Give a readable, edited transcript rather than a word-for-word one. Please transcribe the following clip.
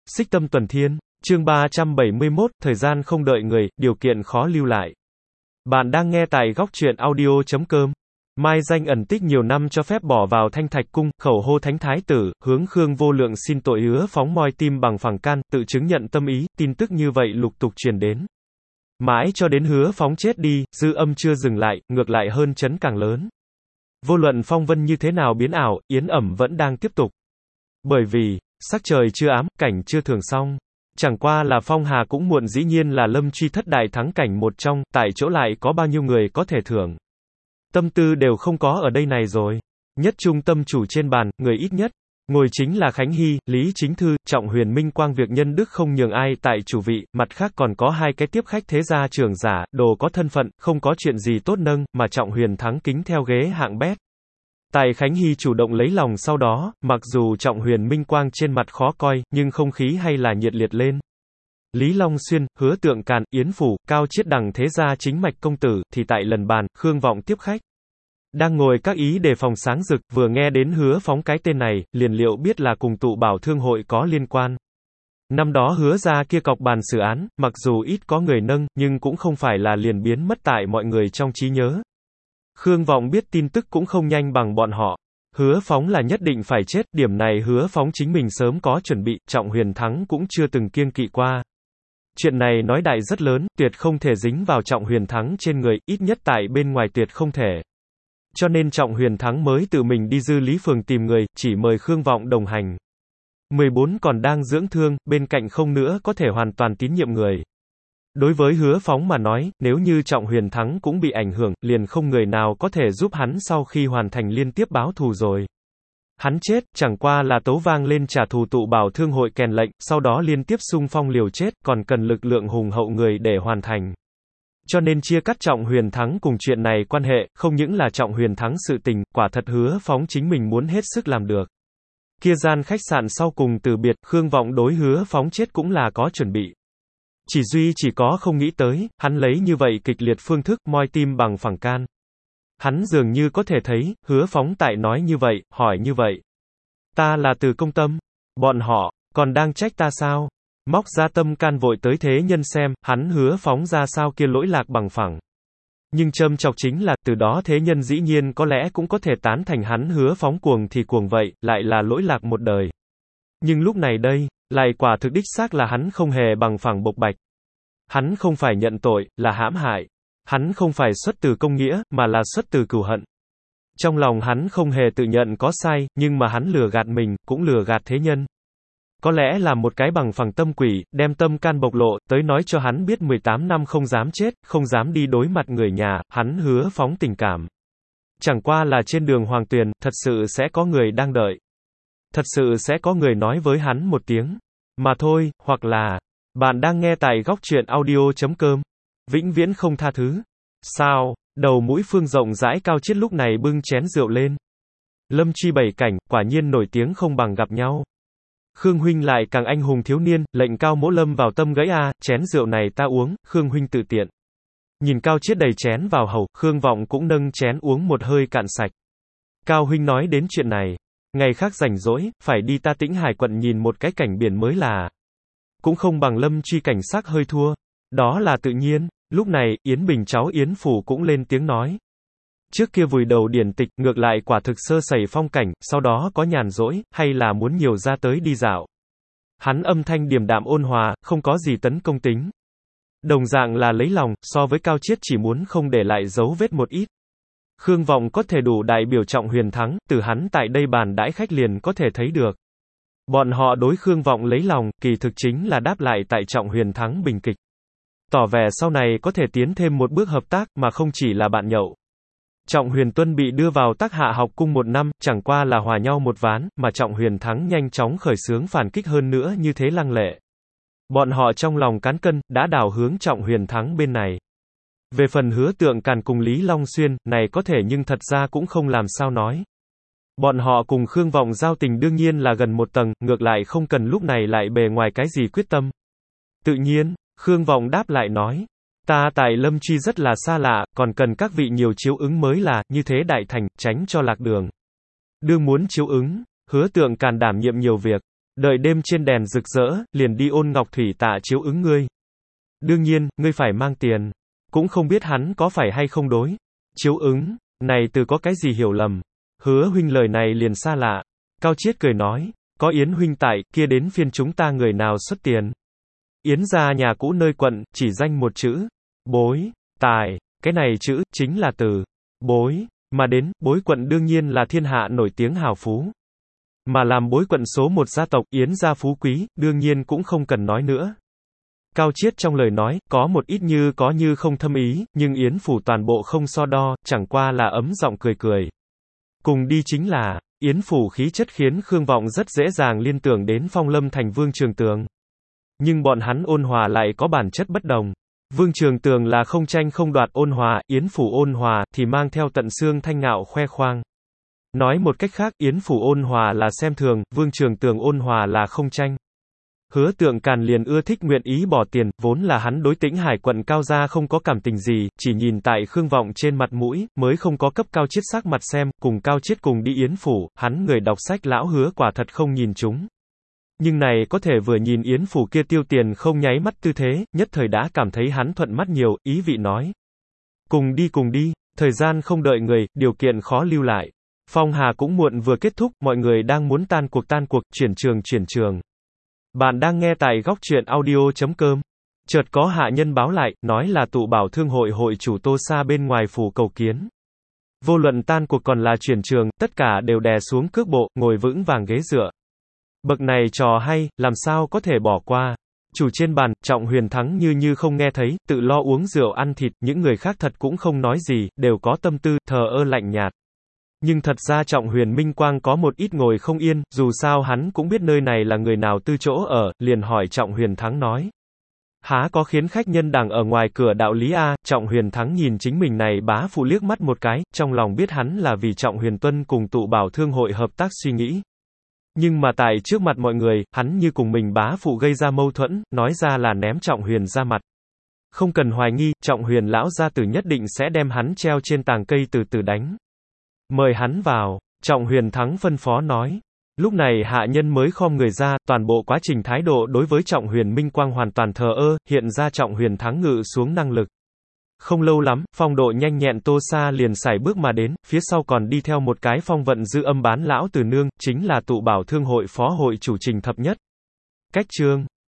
Xích Tâm Tuần Thiên, chương 371, thời gian không đợi người, điều kiện khó lưu lại. Bạn đang nghe tại góc truyện audio.com. Mai Danh ẩn tích nhiều năm cho phép bỏ vào Thanh Thạch Cung, khẩu hô Thánh Thái Tử, hướng Khương Vô Lượng xin tội Hứa Phóng moi tim bằng phẳng can, tự chứng nhận tâm ý, tin tức như vậy lục tục truyền đến. Mãi cho đến Hứa Phóng chết đi, dư âm chưa dừng lại, ngược lại hơn chấn càng lớn. Vô luận phong vân như thế nào biến ảo, yến ẩm vẫn đang tiếp tục. Bởi vì, sắc trời chưa ám, cảnh chưa thường xong. Chẳng qua là phong hà cũng muộn, dĩ nhiên là Lâm Truy thất đại thắng cảnh một trong, tại chỗ lại có bao nhiêu người có thể thưởng. Tâm tư đều không có ở đây này rồi. Nhất trung tâm chủ trên bàn, người ít nhất ngồi chính là Khánh Hy, Lý Chính Thư, Trọng Huyền Minh Quang, việc nhân đức không nhường ai tại chủ vị, mặt khác còn có hai cái tiếp khách thế gia trưởng giả, đồ có thân phận, không có chuyện gì tốt nâng, mà Trọng Huyền thắng kính theo ghế hạng bét. Tài Khánh Hy chủ động lấy lòng sau đó, mặc dù Trọng Huyền Minh Quang trên mặt khó coi, nhưng không khí hay là nhiệt liệt lên. Lý Long Xuyên, Hứa Tượng Càn, Yến Phủ, Cao Chiết đằng thế gia chính mạch công tử, thì tại lần bàn, Khương Vọng tiếp khách. Đang ngồi các ý đề phòng sáng rực, vừa nghe đến Hứa Phóng cái tên này, liền liệu biết là cùng tụ bảo thương hội có liên quan. Năm đó Hứa ra kia cọc bàn xử án, mặc dù ít có người nâng, nhưng cũng không phải là liền biến mất tại mọi người trong trí nhớ. Khương Vọng biết tin tức cũng không nhanh bằng bọn họ. Hứa Phóng là nhất định phải chết, điểm này Hứa Phóng chính mình sớm có chuẩn bị, Trọng Huyền thắng cũng chưa từng kiêng kỵ qua. Chuyện này nói đại rất lớn, tuyệt không thể dính vào Trọng Huyền thắng trên người, ít nhất tại bên ngoài tuyệt không thể. Cho nên Trọng Huyền thắng mới tự mình đi Dư Lý Phường tìm người, chỉ mời Khương Vọng đồng hành. 14 còn đang dưỡng thương, bên cạnh không nữa có thể hoàn toàn tín nhiệm người. Đối với Hứa Phóng mà nói, nếu như Trọng Huyền thắng cũng bị ảnh hưởng, liền không người nào có thể giúp hắn sau khi hoàn thành liên tiếp báo thù rồi. Hắn chết, chẳng qua là tấu vang lên trả thù tụ bảo thương hội kèn lệnh, sau đó liên tiếp xung phong liều chết, còn cần lực lượng hùng hậu người để hoàn thành. Cho nên chia cắt Trọng Huyền thắng cùng chuyện này quan hệ, không những là Trọng Huyền thắng sự tình, quả thật Hứa Phóng chính mình muốn hết sức làm được. Kia gian khách sạn sau cùng từ biệt, Khương Vọng đối Hứa Phóng chết cũng là có chuẩn bị. Chỉ có không nghĩ tới, hắn lấy như vậy kịch liệt phương thức, moi tim bằng phẳng can. Hắn dường như có thể thấy, Hứa Phóng tại nói như vậy, hỏi như vậy. Ta là từ công tâm. Bọn họ, còn đang trách ta sao? Móc ra tâm can vội tới thế nhân xem, hắn Hứa Phóng ra sao kia lỗi lạc bằng phẳng. Nhưng châm chọc chính là, từ đó thế nhân dĩ nhiên có lẽ cũng có thể tán thành hắn Hứa Phóng cuồng thì cuồng vậy, lại là lỗi lạc một đời. Nhưng lúc này đây, lại quả thực đích xác là hắn không hề bằng phẳng bộc bạch. Hắn không phải nhận tội, là hãm hại. Hắn không phải xuất từ công nghĩa, mà là xuất từ cừu hận. Trong lòng hắn không hề tự nhận có sai, nhưng mà hắn lừa gạt mình, cũng lừa gạt thế nhân. Có lẽ là một cái bằng phẳng tâm quỷ, đem tâm can bộc lộ, tới nói cho hắn biết 18 năm không dám chết, không dám đi đối mặt người nhà, hắn Hứa Phóng tình cảm. Chẳng qua là trên đường Hoàng Tuyền, thật sự sẽ có người đang đợi. Thật sự sẽ có người nói với hắn một tiếng. Mà thôi, hoặc là, bạn đang nghe tại góc truyện audio.com. Vĩnh viễn không tha thứ. Sao? Đầu mũi Phương rộng rãi Cao Chiết lúc này bưng chén rượu lên. Lâm Truy bảy cảnh, quả nhiên nổi tiếng không bằng gặp nhau. Khương huynh lại càng anh hùng thiếu niên, lệnh Cao Mỗ Lâm vào tâm gãy a, chén rượu này ta uống, Khương huynh tự tiện. Nhìn Cao Chiết đầy chén vào hầu, Khương Vọng cũng nâng chén uống một hơi cạn sạch. Cao huynh nói đến chuyện này, ngày khác rảnh rỗi, phải đi ta Tĩnh Hải quận nhìn một cái cảnh biển mới là. Cũng không bằng Lâm Truy cảnh sắc hơi thua. Đó là tự nhiên. Lúc này, Yến Bình cháu Yến Phủ cũng lên tiếng nói. Trước kia vùi đầu điển tịch, ngược lại quả thực sơ sẩy phong cảnh, sau đó có nhàn rỗi, hay là muốn nhiều ra tới đi dạo. Hắn âm thanh điềm đạm ôn hòa, không có gì tấn công tính. Đồng dạng là lấy lòng, so với Cao Chiết chỉ muốn không để lại dấu vết một ít. Khương Vọng có thể đủ đại biểu Trọng Huyền thắng, từ hắn tại đây bàn đãi khách liền có thể thấy được. Bọn họ đối Khương Vọng lấy lòng, kỳ thực chính là đáp lại tại Trọng Huyền thắng bình kịch. Tỏ vẻ sau này có thể tiến thêm một bước hợp tác, mà không chỉ là bạn nhậu. Trọng Huyền Tuân bị đưa vào Tác Hạ học cung 1 năm, chẳng qua là hòa nhau một ván, mà Trọng Huyền thắng nhanh chóng khởi xướng phản kích hơn nữa như thế lăng lệ. Bọn họ trong lòng cán cân, đã đảo hướng Trọng Huyền thắng bên này. Về phần Hứa Tượng Càn cùng Lý Long Xuyên, này có thể nhưng thật ra cũng không làm sao nói. Bọn họ cùng Khương Vọng giao tình đương nhiên là gần một tầng, ngược lại không cần lúc này lại bề ngoài cái gì quyết tâm. Tự nhiên, Khương Vọng đáp lại nói, ta tại Lâm Truy rất là xa lạ, còn cần các vị nhiều chiếu ứng mới là, như thế đại thành, tránh cho lạc đường. Đương muốn chiếu ứng, Hứa Tượng Càn đảm nhiệm nhiều việc. Đợi đêm trên đèn rực rỡ, liền đi ôn ngọc thủy tạ chiếu ứng ngươi. Đương nhiên, ngươi phải mang tiền. Cũng không biết hắn có phải hay không đối. Chiếu ứng, này từ có cái gì hiểu lầm. Hứa huynh lời này liền xa lạ. Cao Chiết cười nói, có Yến huynh tại, kia đến phiên chúng ta người nào xuất tiền. Yến gia nhà cũ nơi quận, chỉ danh một chữ. Bối, tài, cái này chữ, chính là từ bối, mà đến, bối quận đương nhiên là thiên hạ nổi tiếng hào phú. Mà làm bối quận số một gia tộc, Yến gia phú quý, đương nhiên cũng không cần nói nữa. Cao Chiết trong lời nói, có một ít như có như không thâm ý, nhưng Yến phủ toàn bộ không so đo, chẳng qua là ấm giọng cười cười. Cùng đi chính là, Yến phủ khí chất khiến Khương Vọng rất dễ dàng liên tưởng đến Phong Lâm thành Vương Trường Tường. Nhưng bọn hắn ôn hòa lại có bản chất bất đồng. Vương Trường Tường là không tranh không đoạt ôn hòa, Yến phủ ôn hòa, thì mang theo tận xương thanh ngạo khoe khoang. Nói một cách khác, Yến phủ ôn hòa là xem thường, Vương Trường Tường ôn hòa là không tranh. Hứa Tượng Càn liền ưa thích nguyện ý bỏ tiền, vốn là hắn đối Tĩnh Hải quận Cao gia không có cảm tình gì, chỉ nhìn tại Khương Vọng trên mặt mũi, mới không có cấp Cao Chiết sắc mặt xem, cùng Cao Chiết cùng đi Yến phủ, hắn người đọc sách lão Hứa quả thật không nhìn chúng. Nhưng này có thể vừa nhìn Yến phủ kia tiêu tiền không nháy mắt tư thế, nhất thời đã cảm thấy hắn thuận mắt nhiều, ý vị nói. Cùng đi, thời gian không đợi người, điều kiện khó lưu lại. Phong Hà cũng muộn vừa kết thúc, mọi người đang muốn tan cuộc, chuyển trường. Bạn đang nghe tại góc truyện audio.com. Chợt có hạ nhân báo lại, nói là tụ bảo thương hội hội chủ Tô Sa bên ngoài phủ cầu kiến. Vô luận tan cuộc còn là chuyển trường, tất cả đều đè xuống cước bộ, ngồi vững vàng ghế dựa. Bậc này trò hay, làm sao có thể bỏ qua. Chủ trên bàn, Trọng Huyền Thắng như không nghe thấy, tự lo uống rượu ăn thịt, những người khác thật cũng không nói gì, đều có tâm tư, thờ ơ lạnh nhạt. Nhưng thật ra Trọng Huyền Minh Quang có một ít ngồi không yên, dù sao hắn cũng biết nơi này là người nào tư chỗ ở, liền hỏi Trọng Huyền Thắng nói. Há có khiến khách nhân đằng ở ngoài cửa đạo lý a? Trọng Huyền Thắng nhìn chính mình này bá phụ liếc mắt một cái, trong lòng biết hắn là vì Trọng Huyền Tuân cùng tụ bảo thương hội hợp tác suy nghĩ. Nhưng mà tại trước mặt mọi người, hắn như cùng mình bá phụ gây ra mâu thuẫn, nói ra là ném Trọng Huyền ra mặt. Không cần hoài nghi, Trọng Huyền lão gia tử nhất định sẽ đem hắn treo trên tàng cây từ từ đánh. Mời hắn vào, Trọng Huyền Thắng phân phó nói. Lúc này hạ nhân mới khom người ra, toàn bộ quá trình thái độ đối với Trọng Huyền Minh Quang hoàn toàn thờ ơ, hiện ra Trọng Huyền Thắng ngự xuống năng lực. Không lâu lắm, phong độ nhanh nhẹn Tô Sa liền sải bước mà đến, phía sau còn đi theo một cái phong vận dư âm bán lão từ nương, chính là tụ bảo thương hội phó hội chủ Trình Thập Nhất. Cách chương